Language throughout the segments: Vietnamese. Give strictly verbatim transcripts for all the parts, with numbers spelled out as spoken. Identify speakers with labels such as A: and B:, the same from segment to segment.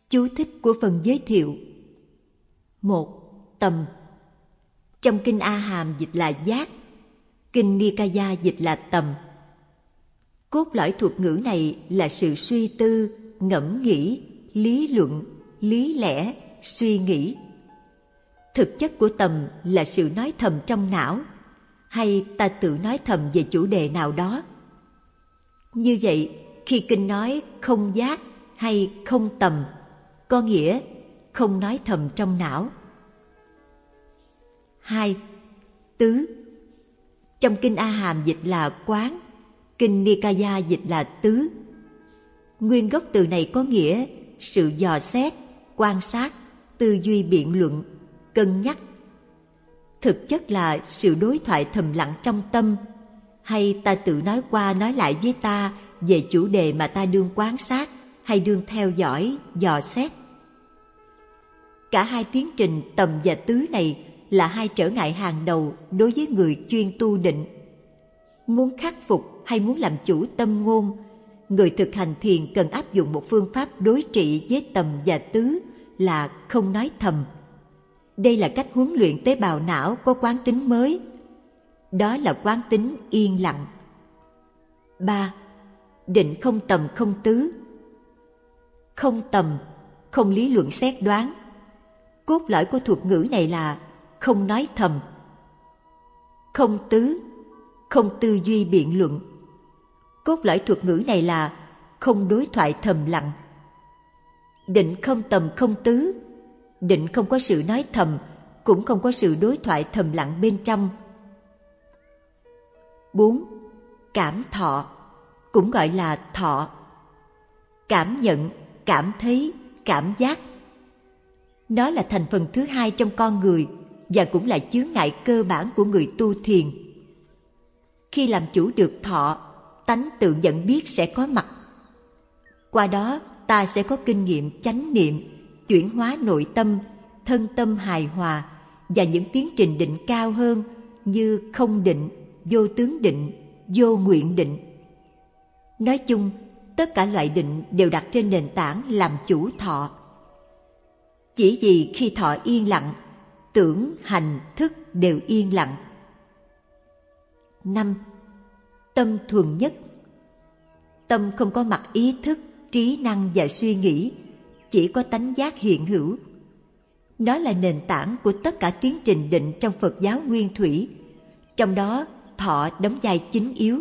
A: Chú thích của phần giới thiệu. Một. Tầm. Trong kinh A Hàm dịch là giác, kinh Nikaya dịch là tầm. Cốt lõi thuật ngữ này là sự suy tư, ngẫm nghĩ, lý luận, lý lẽ, suy nghĩ. Thực chất của tầm là sự nói thầm trong não, hay ta tự nói thầm về chủ đề nào đó. Như vậy, khi kinh nói không giác hay không tầm, có nghĩa không nói thầm trong não. Hai. Tứ. Trong kinh A Hàm dịch là quán, kinh Nikaya dịch là tứ. Nguyên gốc từ này có nghĩa sự dò xét, quan sát, tư duy biện luận, cân nhắc. Thực chất là sự đối thoại thầm lặng trong tâm, hay ta tự nói qua nói lại với ta về chủ đề mà ta đương quan sát hay đương theo dõi, dò xét. Cả hai tiến trình tầm và tứ này là hai trở ngại hàng đầu đối với người chuyên tu định. Muốn khắc phục hay muốn làm chủ tâm ngôn, người thực hành thiền cần áp dụng một phương pháp đối trị với tầm và tứ là không nói thầm. Đây là cách huấn luyện tế bào não có quán tính mới. Đó là quán tính yên lặng. Ba. Định không tầm không tứ. Không tầm, không lý luận xét đoán. Cốt lõi của thuật ngữ này là không nói thầm. Không tứ, không tư duy biện luận. Cốt lõi thuật ngữ này là không đối thoại thầm lặng. Định không tầm không tứ. Định không có sự nói thầm, cũng không có sự đối thoại thầm lặng bên trong. Bốn. Cảm thọ, cũng gọi là thọ. Cảm nhận, cảm thấy, cảm giác. Nó là thành phần thứ hai trong con người và cũng là chướng ngại cơ bản của người tu thiền. Khi làm chủ được thọ, tánh tự nhận biết sẽ có mặt. Qua đó ta sẽ có kinh nghiệm chánh niệm, chuyển hóa nội tâm, thân tâm hài hòa và những tiến trình định cao hơn như không định, vô tướng định, vô nguyện định. Nói chung, tất cả loại định đều đặt trên nền tảng làm chủ thọ. Chỉ vì khi thọ yên lặng, tưởng, hành, thức đều yên lặng. Năm. Tâm thuần nhất. Tâm không có mặt ý thức, trí năng và suy nghĩ, chỉ có tánh giác hiện hữu. Nó là nền tảng của tất cả tiến trình định trong Phật giáo nguyên thủy, trong đó thọ đóng vai chính yếu.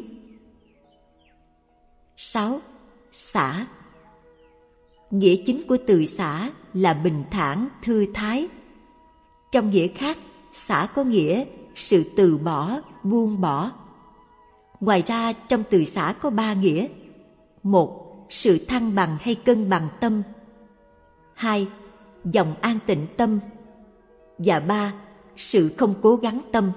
A: Sáu. Xả. Nghĩa chính của từ xả là bình thản, thư thái. Trong nghĩa khác, xả có nghĩa sự từ bỏ, buông bỏ. Ngoài ra, trong từ xả có ba nghĩa. Một, sự thăng bằng hay cân bằng tâm. Hai, dòng an tịnh tâm. Và ba, sự không cố gắng tâm.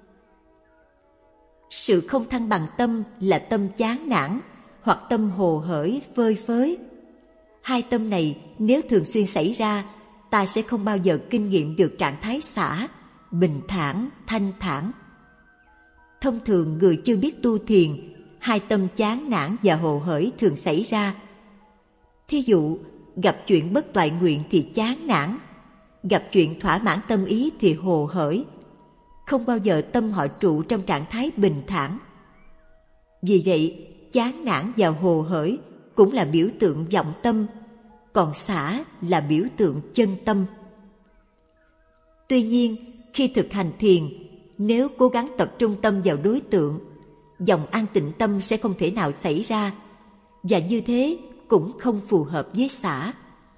A: Sự không thăng bằng tâm là tâm chán nản hoặc tâm hồ hởi phơi phới. Hai tâm này nếu thường xuyên xảy ra, ta sẽ không bao giờ kinh nghiệm được trạng thái xả, bình thản, thanh thản. Thông thường người chưa biết tu thiền, hai tâm chán nản và hồ hởi thường xảy ra. Thí dụ, gặp chuyện bất toại nguyện thì chán nản, gặp chuyện thỏa mãn tâm ý thì hồ hởi. Không bao giờ tâm họ trụ trong trạng thái bình thản. Vì vậy, chán nản và hồ hởi cũng là biểu tượng vọng tâm, còn xả là biểu tượng chân tâm. Tuy nhiên, khi thực hành thiền, nếu cố gắng tập trung tâm vào đối tượng, dòng an tịnh tâm sẽ không thể nào xảy ra, và như thế cũng không phù hợp với xả.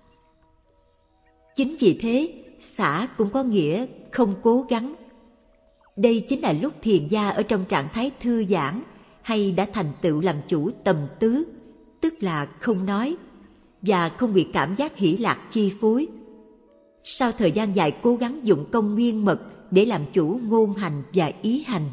A: Chính vì thế, xả cũng có nghĩa không cố gắng. Đây chính là lúc thiền gia ở trong trạng thái thư giãn hay đã thành tựu làm chủ tầm tứ, tức là không nói, và không bị cảm giác hỷ lạc chi phối. Sau thời gian dài cố gắng dụng công nguyên mật để làm chủ ngôn hành và ý hành.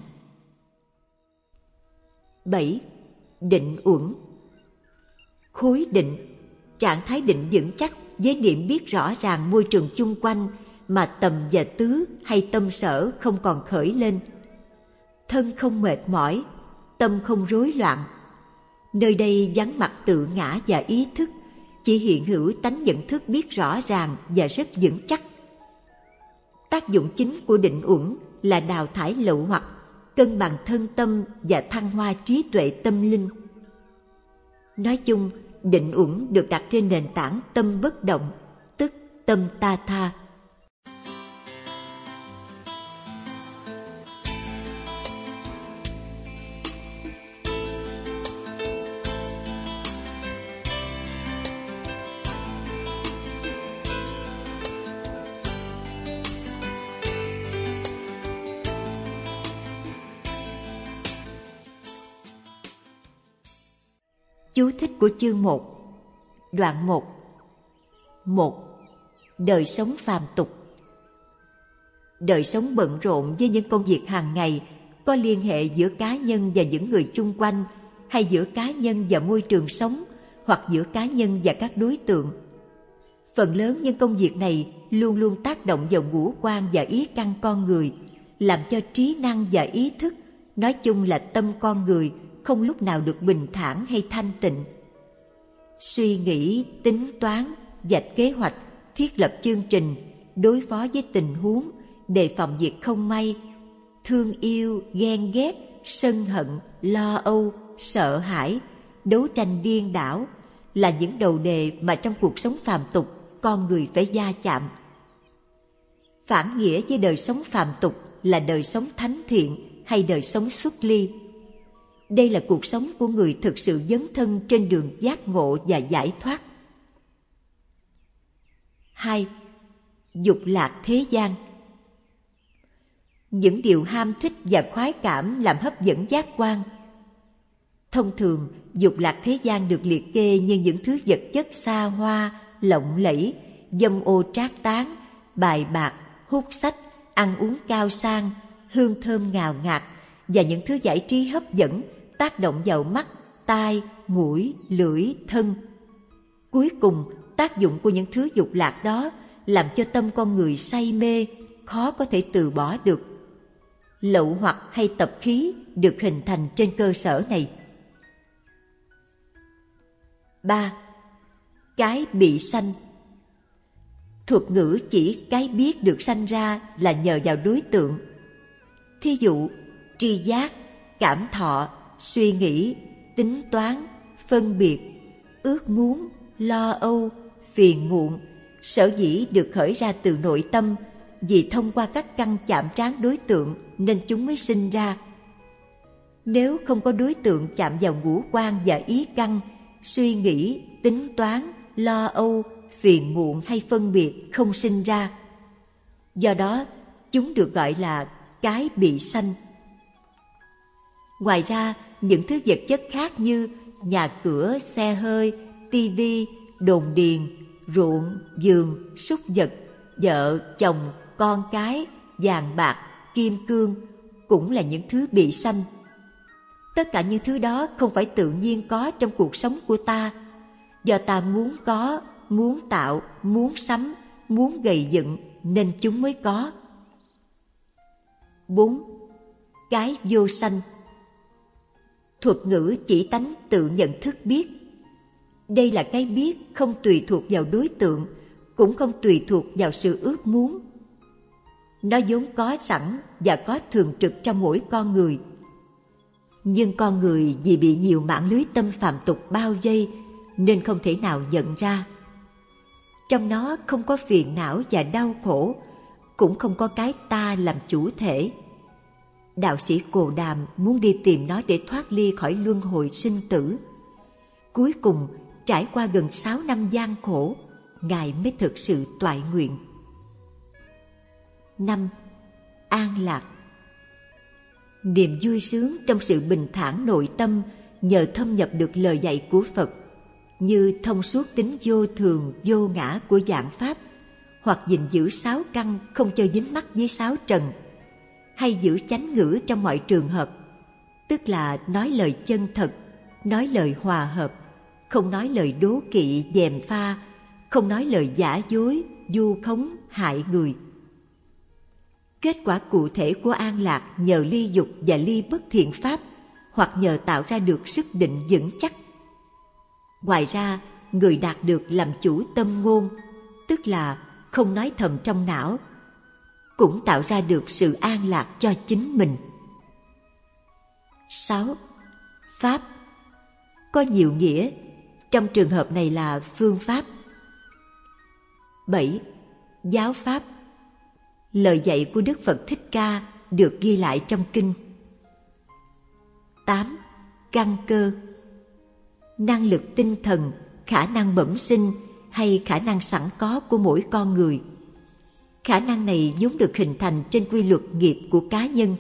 A: Bảy. Định uẩn. Khối định, trạng thái định vững chắc với niệm biết rõ ràng môi trường chung quanh mà tầm và tứ hay tâm sở không còn khởi lên. Thân không mệt mỏi, tâm không rối loạn. Nơi đây vắng mặt tự ngã và ý thức, chỉ hiện hữu tánh nhận thức biết rõ ràng và rất vững chắc. Tác dụng chính của định uẩn là đào thải lậu hoặc, cân bằng thân tâm và thăng hoa trí tuệ tâm linh. Nói chung, định uẩn được đặt trên nền tảng tâm bất động, tức tâm ta tha. Chú thích của chương một. Đoạn một. một. Đời sống phàm tục. Đời sống bận rộn với những công việc hàng ngày có liên hệ giữa cá nhân và những người chung quanh, hay giữa cá nhân và môi trường sống, hoặc giữa cá nhân và các đối tượng. Phần lớn những công việc này luôn luôn tác động vào ngũ quan và ý căn con người, làm cho trí năng và ý thức, nói chung là tâm con người, không lúc nào được bình thản hay thanh tịnh. Suy nghĩ, tính toán, vạch kế hoạch, thiết lập chương trình, đối phó với tình huống, đề phòng việc không may, thương yêu, ghen ghét, sân hận, lo âu, sợ hãi, đấu tranh điên đảo là những đầu đề mà trong cuộc sống phàm tục con người phải va chạm. Phản nghĩa với đời sống phàm tục là đời sống thánh thiện hay đời sống xuất ly. Đây là cuộc sống của người thực sự dấn thân trên đường giác ngộ và giải thoát. hai. Dục lạc thế gian. Những điều ham thích và khoái cảm làm hấp dẫn giác quan. Thông thường, dục lạc thế gian được liệt kê như những thứ vật chất xa hoa, lộng lẫy, dâm ô trác tán, bài bạc, hút sách, ăn uống cao sang, hương thơm ngào ngạt và những thứ giải trí hấp dẫn tác động vào mắt, tai, mũi, lưỡi, thân. Cuối cùng, tác dụng của những thứ dục lạc đó làm cho tâm con người say mê, khó có thể từ bỏ được. Lậu hoặc hay tập khí được hình thành trên cơ sở này. ba. Cái bị sanh. Thuật ngữ chỉ cái biết được sanh ra là nhờ vào đối tượng. Thí dụ, tri giác, cảm thọ, suy nghĩ, tính toán, phân biệt, ước muốn, lo âu, phiền muộn, sở dĩ được khởi ra từ nội tâm vì thông qua các căn chạm trán đối tượng nên chúng mới sinh ra. Nếu không có đối tượng chạm vào ngũ quan và ý căn, suy nghĩ, tính toán, lo âu, phiền muộn hay phân biệt không sinh ra. Do đó, chúng được gọi là cái bị sanh. Ngoài ra, những thứ vật chất khác như nhà cửa, xe hơi, tivi, đồn điền, ruộng, vườn, súc vật, vợ, chồng, con cái, vàng bạc, kim cương cũng là những thứ bị sanh. Tất cả những thứ đó không phải tự nhiên có trong cuộc sống của ta, do ta muốn có, muốn tạo, muốn sắm, muốn gầy dựng nên chúng mới có. bốn. Cái vô sanh. Thuật ngữ chỉ tánh tự nhận thức biết. Đây là cái biết không tùy thuộc vào đối tượng, cũng không tùy thuộc vào sự ước muốn. Nó vốn có sẵn và có thường trực trong mỗi con người. Nhưng con người vì bị nhiều mạng lưới tâm phàm tục bao vây nên không thể nào nhận ra. Trong nó không có phiền não và đau khổ, cũng không có cái ta làm chủ thể. Đạo sĩ Cồ Đàm muốn đi tìm nó để thoát ly khỏi luân hồi sinh tử. Cuối cùng, trải qua gần sáu năm gian khổ, Ngài mới thực sự toại nguyện. năm. An lạc. Niềm vui sướng trong sự bình thản nội tâm nhờ thâm nhập được lời dạy của Phật, như thông suốt tính vô thường, vô ngã của vạn pháp, hoặc gìn giữ sáu căn không cho dính mắc với sáu trần, hay giữ chánh ngữ trong mọi trường hợp, tức là nói lời chân thật, nói lời hòa hợp, không nói lời đố kỵ, gièm pha, không nói lời giả dối, vu khống, hại người. Kết quả cụ thể của an lạc nhờ ly dục và ly bất thiện pháp, hoặc nhờ tạo ra được sức định vững chắc. Ngoài ra, người đạt được làm chủ tâm ngôn, tức là không nói thầm trong não, cũng tạo ra được sự an lạc cho chính mình. Sáu. Pháp có nhiều nghĩa, trong trường hợp này là phương pháp. Bảy. Giáo pháp, lời dạy của Đức Phật Thích Ca được ghi lại trong kinh. Tám. Căn cơ, năng lực tinh thần, khả năng bẩm sinh hay khả năng sẵn có của mỗi con người. Khả năng này vốn được hình thành trên quy luật nghiệp của cá nhân.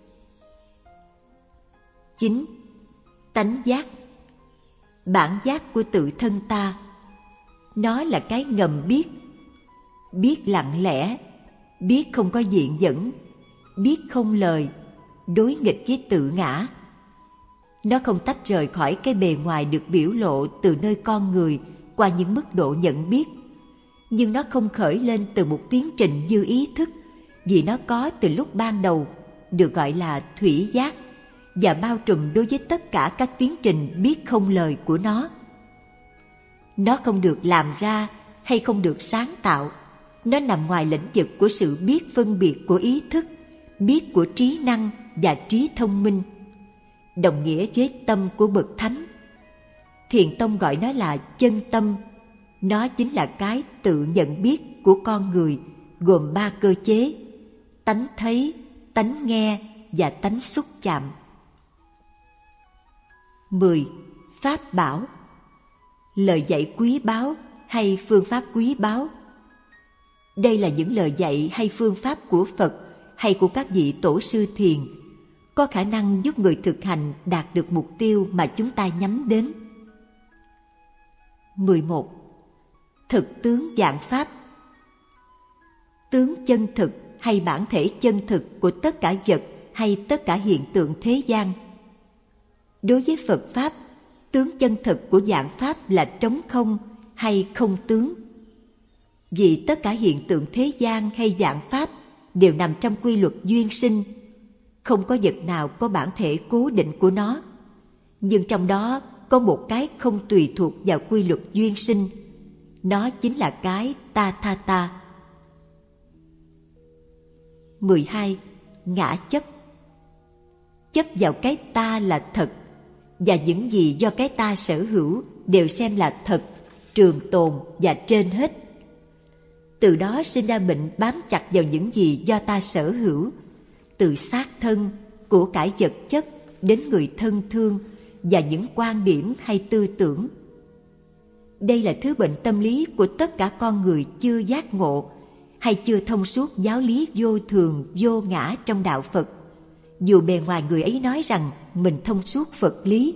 A: Chín. Tánh giác, bản giác của tự thân ta. Nó là cái ngầm biết, biết lặng lẽ, biết không có diện dẫn, biết không lời, đối nghịch với tự ngã. Nó không tách rời khỏi cái bề ngoài được biểu lộ từ nơi con người qua những mức độ nhận biết, nhưng nó không khởi lên từ một tiến trình như ý thức, vì nó có từ lúc ban đầu, được gọi là thủy giác, và bao trùm đối với tất cả các tiến trình biết không lời của nó. Nó không được làm ra hay không được sáng tạo, nó nằm ngoài lĩnh vực của sự biết phân biệt của ý thức, biết của trí năng và trí thông minh, đồng nghĩa với tâm của bậc thánh. Thiền tông gọi nó là chân tâm. Nó chính là cái tự nhận biết của con người, gồm ba cơ chế: tánh thấy, tánh nghe và tánh xúc chạm. Mười. Pháp bảo, lời dạy quý báu hay phương pháp quý báu. Đây là những lời dạy hay phương pháp của Phật hay của các vị tổ sư thiền, có khả năng giúp người thực hành đạt được mục tiêu mà chúng ta nhắm đến. Mười một. Thực tướng vạn pháp, tướng chân thực hay bản thể chân thực của tất cả vật hay tất cả hiện tượng thế gian. Đối với Phật Pháp, tướng chân thực của vạn pháp là trống không hay không tướng. Vì tất cả hiện tượng thế gian hay vạn pháp đều nằm trong quy luật duyên sinh, không có vật nào có bản thể cố định của nó, nhưng trong đó có một cái không tùy thuộc vào quy luật duyên sinh. Nó chính là cái ta tha ta. Mười hai. Ngã chấp, chấp vào cái ta là thật, và những gì do cái ta sở hữu đều xem là thật, trường tồn và trên hết. Từ đó sinh ra bệnh bám chặt vào những gì do ta sở hữu, từ xác thân, của cải vật chất đến người thân thương và những quan điểm hay tư tưởng. Đây là thứ bệnh tâm lý của tất cả con người chưa giác ngộ hay chưa thông suốt giáo lý vô thường, vô ngã trong đạo Phật, dù bề ngoài người ấy nói rằng mình thông suốt Phật lý.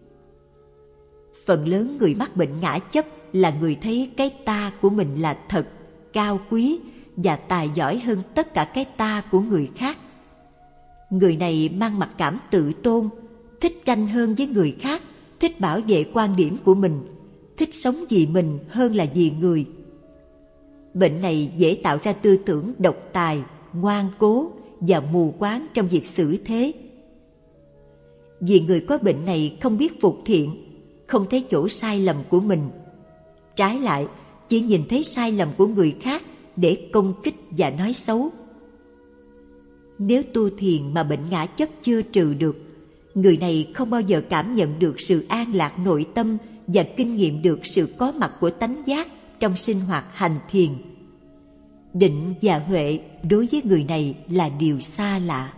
A: Phần lớn người mắc bệnh ngã chấp là người thấy cái ta của mình là thật, cao quý và tài giỏi hơn tất cả cái ta của người khác. Người này mang mặc cảm tự tôn, thích tranh hơn với người khác, thích bảo vệ quan điểm của mình, thích sống vì mình hơn là vì người. Bệnh này dễ tạo ra tư tưởng độc tài, ngoan cố và mù quáng trong việc xử thế. Vì người có bệnh này không biết phục thiện, không thấy chỗ sai lầm của mình. Trái lại, chỉ nhìn thấy sai lầm của người khác để công kích và nói xấu. Nếu tu thiền mà bệnh ngã chấp chưa trừ được, người này không bao giờ cảm nhận được sự an lạc nội tâm và kinh nghiệm được sự có mặt của tánh giác trong sinh hoạt hành thiền. Định và huệ đối với người này là điều xa lạ.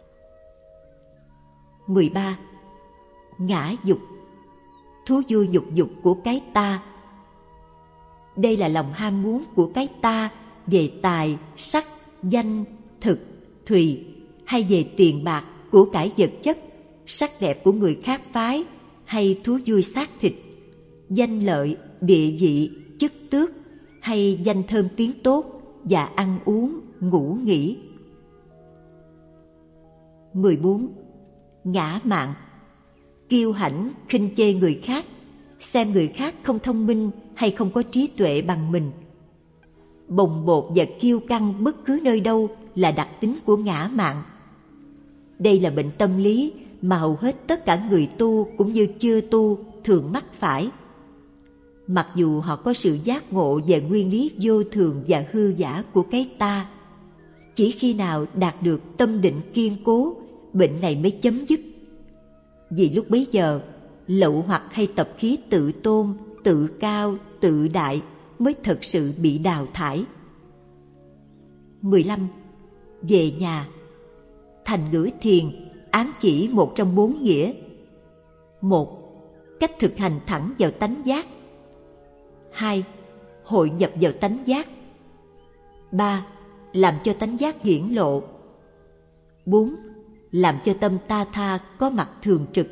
A: Mười ba. Ngã dục, thú vui nhục dục của cái ta. Đây là lòng ham muốn của cái ta về tài, sắc, danh, thực, thùy, hay về tiền bạc, của cải vật chất, sắc đẹp của người khác phái, hay thú vui xác thịt, danh lợi, địa vị, chức tước, hay danh thơm tiếng tốt và ăn uống, ngủ nghỉ. Mười bốn. Ngã mạn, kiêu hãnh, khinh chê người khác, xem người khác không thông minh hay không có trí tuệ bằng mình. Bồng bột và kiêu căng bất cứ nơi đâu là đặc tính của ngã mạn. Đây là bệnh tâm lý mà hầu hết tất cả người tu cũng như chưa tu thường mắc phải. Mặc dù họ có sự giác ngộ về nguyên lý vô thường và hư giả của cái ta, chỉ khi nào đạt được tâm định kiên cố, bệnh này mới chấm dứt. Vì lúc bấy giờ, lậu hoặc hay tập khí tự tôn, tự cao, tự đại mới thật sự bị đào thải. mười lăm. Về nhà. Thành ngữ thiền ám chỉ một trong bốn nghĩa. Một. Cách thực hành thẳng vào tánh giác. Hai. Hội nhập vào tánh giác. Ba. Làm cho tánh giác hiển lộ. Bốn. Làm cho tâm ta tha có mặt thường trực.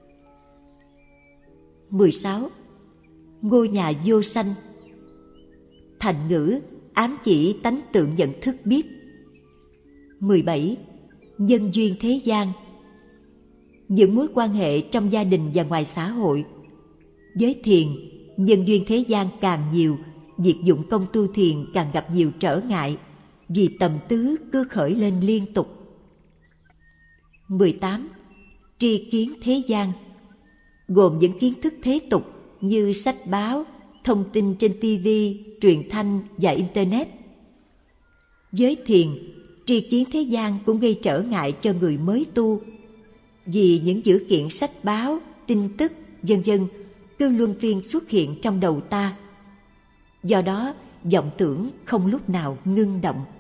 A: mười sáu. Ngôi nhà vô sanh. Thành ngữ ám chỉ tánh tượng nhận thức biết. mười bảy. Nhân duyên thế gian. Những mối quan hệ trong gia đình và ngoài xã hội. Với thiền, nhân duyên thế gian càng nhiều, việc dụng công tu thiền càng gặp nhiều trở ngại, vì tầm tứ cứ khởi lên liên tục. mười tám. Tri kiến thế gian. Gồm những kiến thức thế tục như sách báo, thông tin trên ti vi, truyền thanh và Internet. Với thiền, tri kiến thế gian cũng gây trở ngại cho người mới tu, vì những dữ kiện sách báo, tin tức, vân vân cứ luân phiên xuất hiện trong đầu ta. Do đó, vọng tưởng không lúc nào ngưng động.